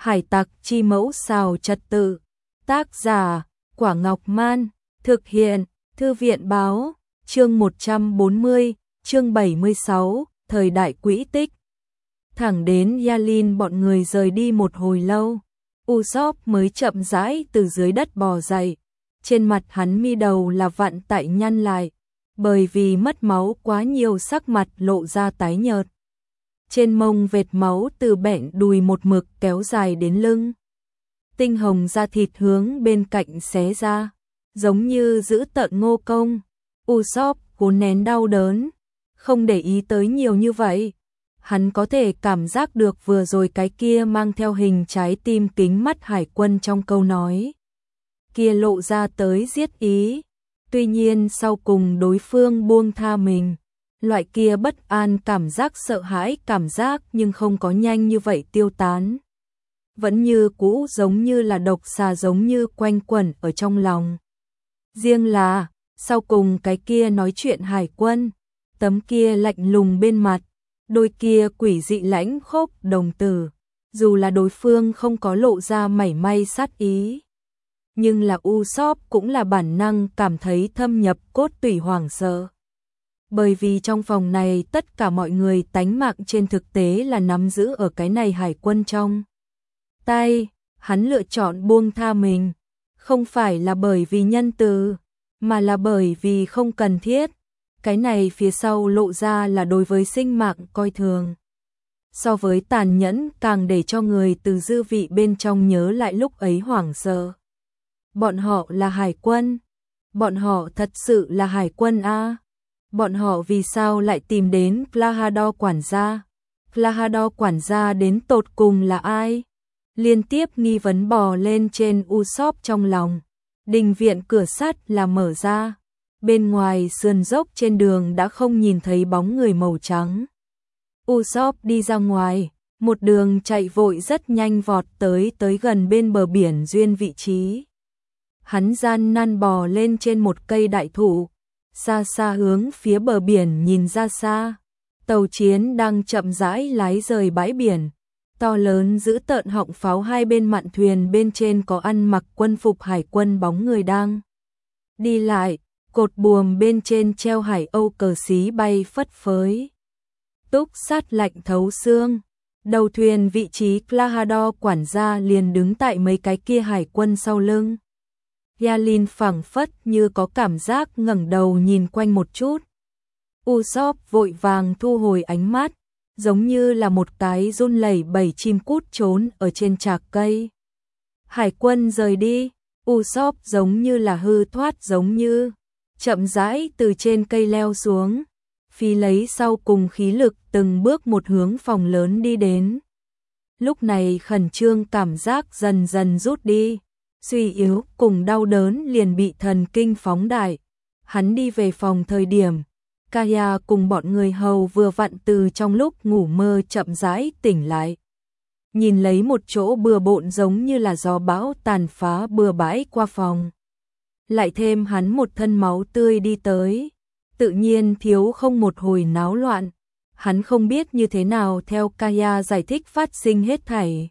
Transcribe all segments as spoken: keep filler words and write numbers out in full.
Hải tặc chi mẫu xào trật tự. Tác giả, Quả Ngọc Man. Thực hiện, Thư viện Báo. Chương một trăm bốn mươi, chương bảy mươi sáu, thời đại quỹ tích. Thẳng đến Yalin bọn người rời đi một hồi lâu, Usopp mới chậm rãi từ dưới đất bò dậy. Trên mặt hắn mi đầu là vặn tại nhăn lại, bởi vì mất máu quá nhiều, sắc mặt lộ ra tái nhợt. Trên mông vệt máu từ bẹn đùi một mực kéo dài đến lưng. Tinh hồng da thịt hướng bên cạnh xé ra, giống như giữ tợn Ngô Công. Usopp cố nén đau đớn, không để ý tới nhiều như vậy. Hắn có thể cảm giác được vừa rồi cái kia mang theo hình trái tim kính mắt hải quân trong câu nói kia lộ ra tới giết ý. Tuy nhiên sau cùng đối phương buông tha mình, loại kia bất an cảm giác, sợ hãi cảm giác nhưng không có nhanh như vậy tiêu tán. Vẫn như cũ giống như là độc xà, giống như quanh quẩn ở trong lòng. Riêng là, sau cùng cái kia nói chuyện hải quân, tấm kia lạnh lùng bên mặt, đôi kia quỷ dị lãnh khốc đồng tử, dù là đối phương không có lộ ra mảy may sát ý, nhưng là Usopp cũng là bản năng cảm thấy thâm nhập cốt tủy hoảng sợ. Bởi vì trong phòng này tất cả mọi người tánh mạng trên thực tế là nắm giữ ở cái này hải quân trong tay. Hắn lựa chọn buông tha mình, không phải là bởi vì nhân từ, mà là bởi vì không cần thiết. Cái này phía sau lộ ra là đối với sinh mạng coi thường. So với tàn nhẫn càng để cho người từ dư vị bên trong nhớ lại lúc ấy hoảng sợ. Bọn họ là hải quân. Bọn họ thật sự là hải quân a. À? Bọn họ vì sao lại tìm đến Klahadore quản gia? Klahadore quản gia đến tột cùng là ai? Liên tiếp nghi vấn bò lên trên Usopp trong lòng. Đình viện cửa sắt là mở ra. Bên ngoài sườn dốc trên đường đã không nhìn thấy bóng người màu trắng. Usopp đi ra ngoài, một đường chạy vội rất nhanh vọt tới tới gần bên bờ biển duyên vị trí. Hắn gian nan bò lên trên một cây đại thụ, xa xa hướng phía bờ biển nhìn ra xa. Tàu chiến đang chậm rãi lái rời bãi biển. To lớn giữ tợn họng pháo hai bên mạn thuyền bên trên có ăn mặc quân phục hải quân bóng người đang đi lại. Cột buồm bên trên treo Hải Âu cờ xí bay phất phới. Túc sát lạnh thấu xương. Đầu thuyền vị trí Klahadore quản gia liền đứng tại mấy cái kia hải quân sau lưng. Yalin phảng phất như có cảm giác ngẩng đầu nhìn quanh một chút. Usopp vội vàng thu hồi ánh mắt, giống như là một cái run lẩy bẩy chim cút trốn ở trên trạc cây. Hải quân rời đi, Usopp giống như là hư thoát, giống như chậm rãi từ trên cây leo xuống, phi lấy sau cùng khí lực từng bước một hướng phòng lớn đi đến. Lúc này khẩn trương cảm giác dần dần rút đi, suy yếu cùng đau đớn liền bị thần kinh phóng đại. Hắn đi về phòng thời điểm, Kaya cùng bọn người hầu vừa vặn từ trong lúc ngủ mơ chậm rãi tỉnh lại. Nhìn lấy một chỗ bừa bộn giống như là gió bão tàn phá bừa bãi qua phòng. Lại thêm hắn một thân máu tươi đi tới, tự nhiên thiếu không một hồi náo loạn. Hắn không biết như thế nào theo Kaya giải thích phát sinh hết thảy.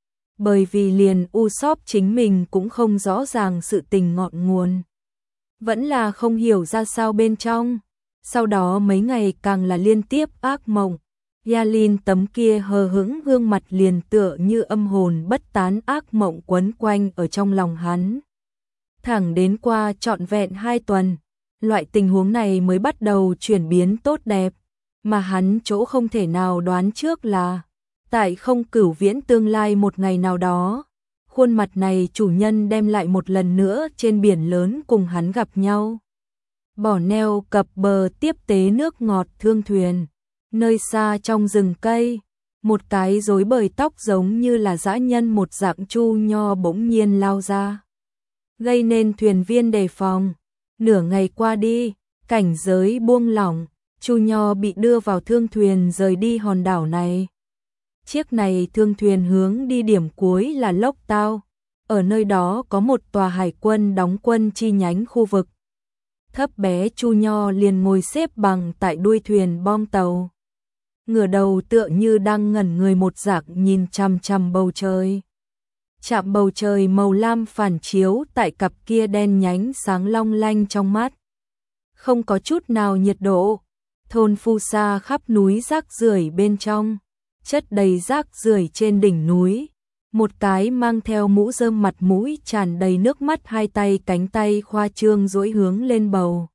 Bởi vì liền Usopp chính mình cũng không rõ ràng sự tình ngọn nguồn. Vẫn là không hiểu ra sao bên trong. Sau đó mấy ngày càng là liên tiếp ác mộng. Yalin tấm kia hờ hững gương mặt liền tựa như âm hồn bất tán ác mộng quấn quanh ở trong lòng hắn. Thẳng đến qua trọn vẹn hai tuần, loại tình huống này mới bắt đầu chuyển biến tốt đẹp, mà hắn chỗ không thể nào đoán trước là, tại không cửu viễn tương lai một ngày nào đó, khuôn mặt này chủ nhân đem lại một lần nữa trên biển lớn cùng hắn gặp nhau. Bỏ neo cập bờ tiếp tế nước ngọt thương thuyền, nơi xa trong rừng cây, một cái rối bời tóc giống như là dã nhân một dạng Chu Nho bỗng nhiên lao ra, gây nên thuyền viên đề phòng. Nửa ngày qua đi, cảnh giới buông lỏng, Chu Nho bị đưa vào thương thuyền rời đi hòn đảo này. Chiếc này thương thuyền hướng đi điểm cuối là Lốc Tao, ở nơi đó có một tòa hải quân đóng quân chi nhánh khu vực. Thấp bé Chu Nho liền ngồi xếp bằng tại đuôi thuyền bom tàu, ngửa đầu tựa như đang ngẩn người một dạng nhìn chằm chằm bầu trời. chạm bầu trời màu lam phản chiếu tại cặp kia đen nhánh sáng long lanh trong mắt. Không có chút nào nhiệt độ. Thôn Phu Sa khắp núi rác rưởi bên trong, chất đầy rác rưởi trên đỉnh núi. Một cái mang theo mũ rơm mặt mũi tràn đầy nước mắt, hai tay cánh tay khoa trương duỗi hướng lên bầu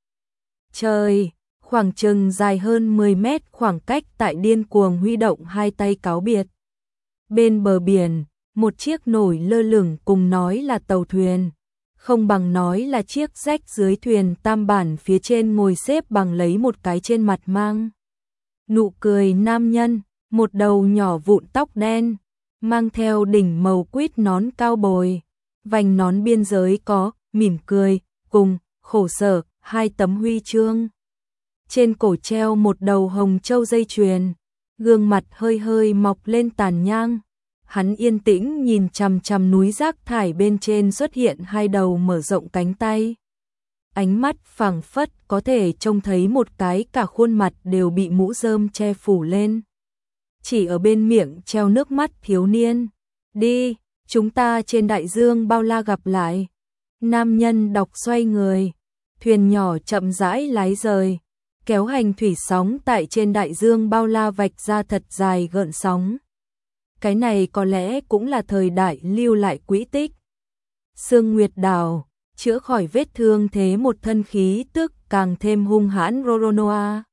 trời, khoảng chừng dài hơn mười mét khoảng cách tại điên cuồng huy động hai tay cáo biệt. Bên bờ biển, một chiếc nổi lơ lửng, cùng nói là tàu thuyền, không bằng nói là chiếc rách dưới thuyền tam bản, phía trên ngồi xếp bằng lấy một cái trên mặt mang nụ cười nam nhân, một đầu nhỏ vụn tóc đen, mang theo đỉnh màu quýt nón cao bồi, vành nón biên giới có mỉm cười cùng khổ sở, hai tấm huy chương. Trên cổ treo một đầu hồng châu dây chuyền, gương mặt hơi hơi mọc lên tàn nhang. Hắn yên tĩnh nhìn chằm chằm núi rác thải bên trên xuất hiện hai đầu mở rộng cánh tay. Ánh mắt phảng phất có thể trông thấy một cái, cả khuôn mặt đều bị mũ rơm che phủ lên. Chỉ ở bên miệng treo nước mắt thiếu niên. Đi, chúng ta trên đại dương bao la gặp lại. Nam nhân đọc xoay người. Thuyền nhỏ chậm rãi lái rời, kéo hành thủy sóng tại trên đại dương bao la vạch ra thật dài gợn sóng. Cái này có lẽ cũng là thời đại lưu lại quỹ tích. Sương Nguyệt Đào chữa khỏi vết thương, thế một thân khí tức càng thêm hung hãn. Roronoa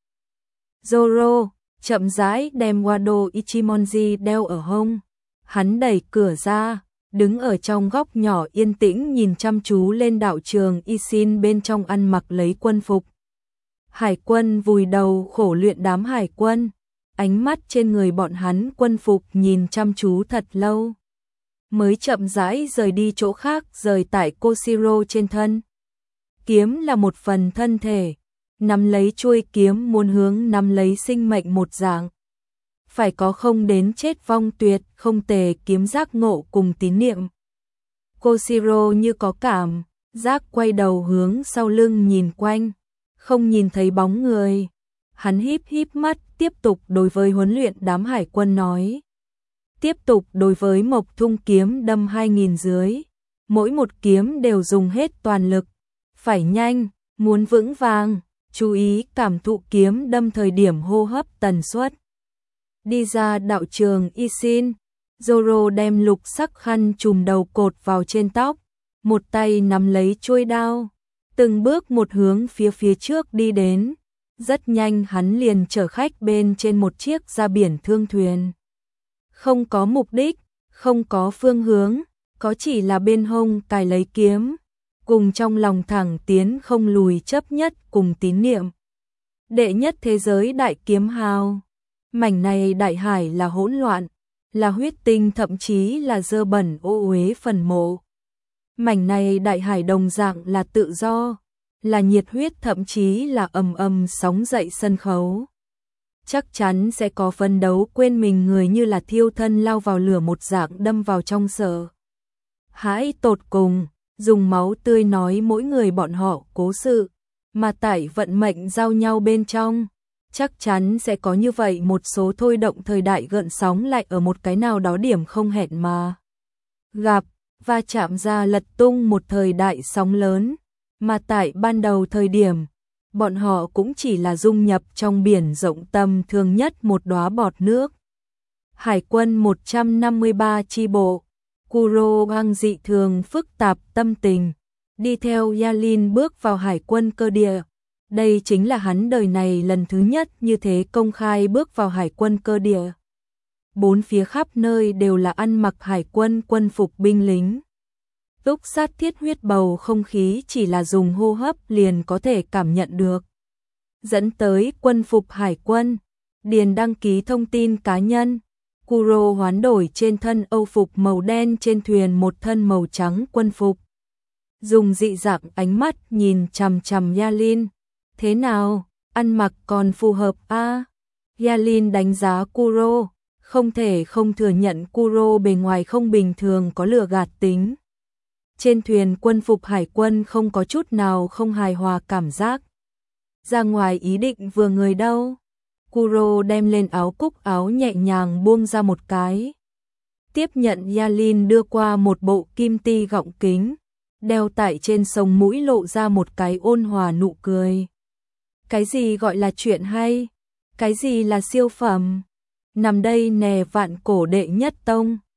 Zoro chậm rãi đem Wado Ichimonji đeo ở hông. Hắn đẩy cửa ra, đứng ở trong góc nhỏ yên tĩnh nhìn chăm chú lên đạo trường. Isin bên trong ăn mặc lấy quân phục hải quân, vùi đầu khổ luyện. Đám hải quân, ánh mắt trên người bọn hắn quân phục nhìn chăm chú thật lâu, mới chậm rãi rời đi chỗ khác, rời tại Koshiro trên thân. Kiếm là một phần thân thể, nắm lấy chuôi kiếm muốn hướng nắm lấy sinh mệnh một dạng. Phải có không đến chết vong tuyệt, không tề kiếm giác ngộ cùng tín niệm. Koshiro như có cảm giác quay đầu hướng sau lưng nhìn quanh, không nhìn thấy bóng người. Hắn híp híp mắt, tiếp tục đối với huấn luyện đám hải quân nói. Tiếp tục đối với Mộc Thung kiếm đâm hai nghìn dưới. Mỗi một kiếm đều dùng hết toàn lực. Phải nhanh, muốn vững vàng, chú ý cảm thụ kiếm đâm thời điểm hô hấp tần suất. Đi ra đạo trường Isin, Zoro đem lục sắc khăn trùm đầu cột vào trên tóc, một tay nắm lấy chuôi đao, từng bước một hướng phía phía trước đi đến. Rất nhanh hắn liền chở khách bên trên một chiếc ra biển thương thuyền. Không có mục đích, không có phương hướng, có chỉ là bên hông cài lấy kiếm, cùng trong lòng thẳng tiến không lùi chấp nhất cùng tín niệm. Đệ nhất thế giới đại kiếm hào. Mảnh này đại hải là hỗn loạn, là huyết tinh, thậm chí là dơ bẩn ô uế phần mộ. Mảnh này đại hải đồng dạng là tự do, là nhiệt huyết, thậm chí là ầm ầm sóng dậy sân khấu. Chắc chắn sẽ có phân đấu quên mình người, như là thiêu thân lao vào lửa một dạng đâm vào trong sợ hãi tột cùng, dùng máu tươi nói mỗi người bọn họ cố sự, mà tại vận mệnh giao nhau bên trong. Chắc chắn sẽ có như vậy một số thôi động thời đại gợn sóng, lại ở một cái nào đó điểm không hẹn mà gặp, và chạm ra lật tung một thời đại sóng lớn. Mà tại ban đầu thời điểm, bọn họ cũng chỉ là dung nhập trong biển rộng tầm thường nhất một đóa bọt nước. Hải quân một trăm năm mươi ba chi bộ, Kuro Hang dị thường phức tạp tâm tình, đi theo Yalin bước vào hải quân cơ địa. Đây chính là hắn đời này lần thứ nhất như thế công khai bước vào hải quân cơ địa. Bốn phía khắp nơi đều là ăn mặc hải quân quân phục binh lính. Túc sát thiết huyết, bầu không khí chỉ là dùng hô hấp liền có thể cảm nhận được. Dẫn tới quân phục hải quân, điền đăng ký thông tin cá nhân. Kuro hoán đổi trên thân âu phục màu đen, trên thuyền một thân màu trắng quân phục. Dùng dị dạng ánh mắt nhìn chằm chằm Yalin. Thế nào, ăn mặc còn phù hợp a? À? Yalin đánh giá Kuro, không thể không thừa nhận Kuro bề ngoài không bình thường, có lừa gạt tính. Trên thuyền quân phục hải quân không có chút nào không hài hòa cảm giác. Ra ngoài ý định vừa người đâu. Kuro đem lên áo cúc áo nhẹ nhàng buông ra một cái. tiếp nhận Yalin đưa qua một bộ kim ti gọng kính, đeo tại trên sống mũi lộ ra một cái ôn hòa nụ cười. Cái gì gọi là chuyện hay? Cái gì là siêu phẩm? Nằm đây nè vạn cổ đệ nhất tông.